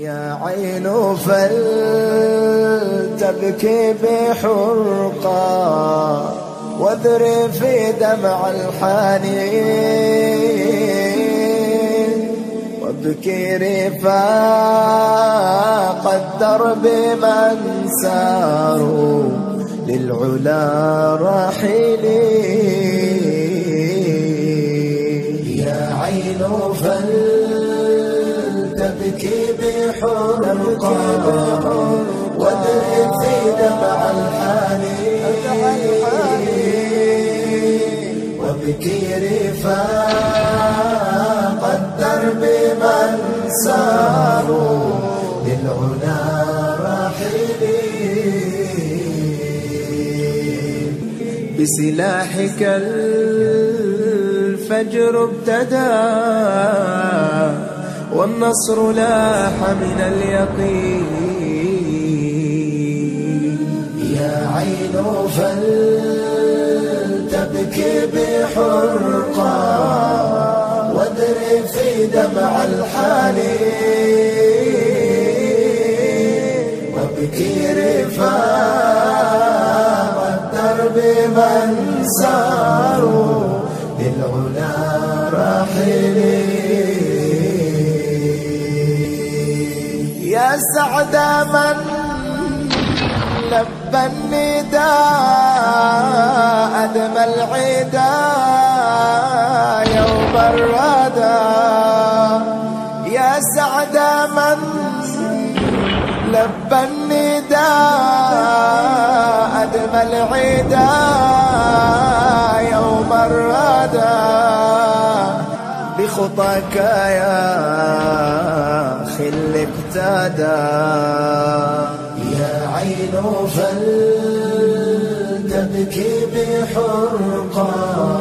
يا عين فلتبكي بحرقة واذرفي دمع الحنين وابكي رفاق الدرب من ساروا للعلا راحلين. يا عين فلتبكي بحرقة واذرفي دمع الحنين وابكي رفاق الدرب من ساروا للعلا راحلين. بسلاحك الفجر ابتدى والنصر لاح من اليقين. يا عين فلتبكي بحرقة واذرفي دمع الحنين وابكي رفاق الدرب من ساروا للعلا راحلين. يا سعد من لبى النداء أدم العدا يوم الردى. يا سعد من لبى النداء أدم العدا يوم الردى. بخطاك يا خل ابتدى. يا عين فلتبكي بحرقة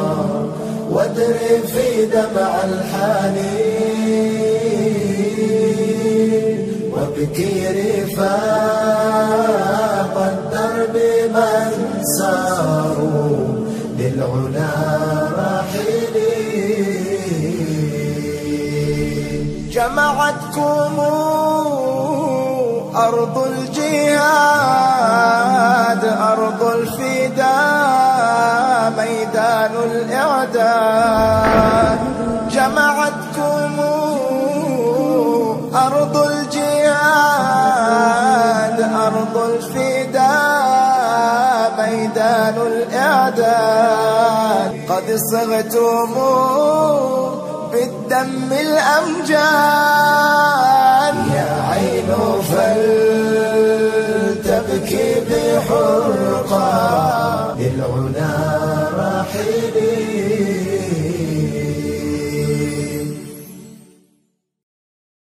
واذرفي دمع الحنين وابكي رفاق الدرب من ساروا للعلا راحلين. جمعتكم أرض الجهاد أرض الفداء ميدان الإعداد. جمعتكم أرض الجهاد أرض الفداء ميدان الإعداد. قد صغتم بالدم الأمجاد. يا عين فلتبكي بحرقة للعلا راحلين.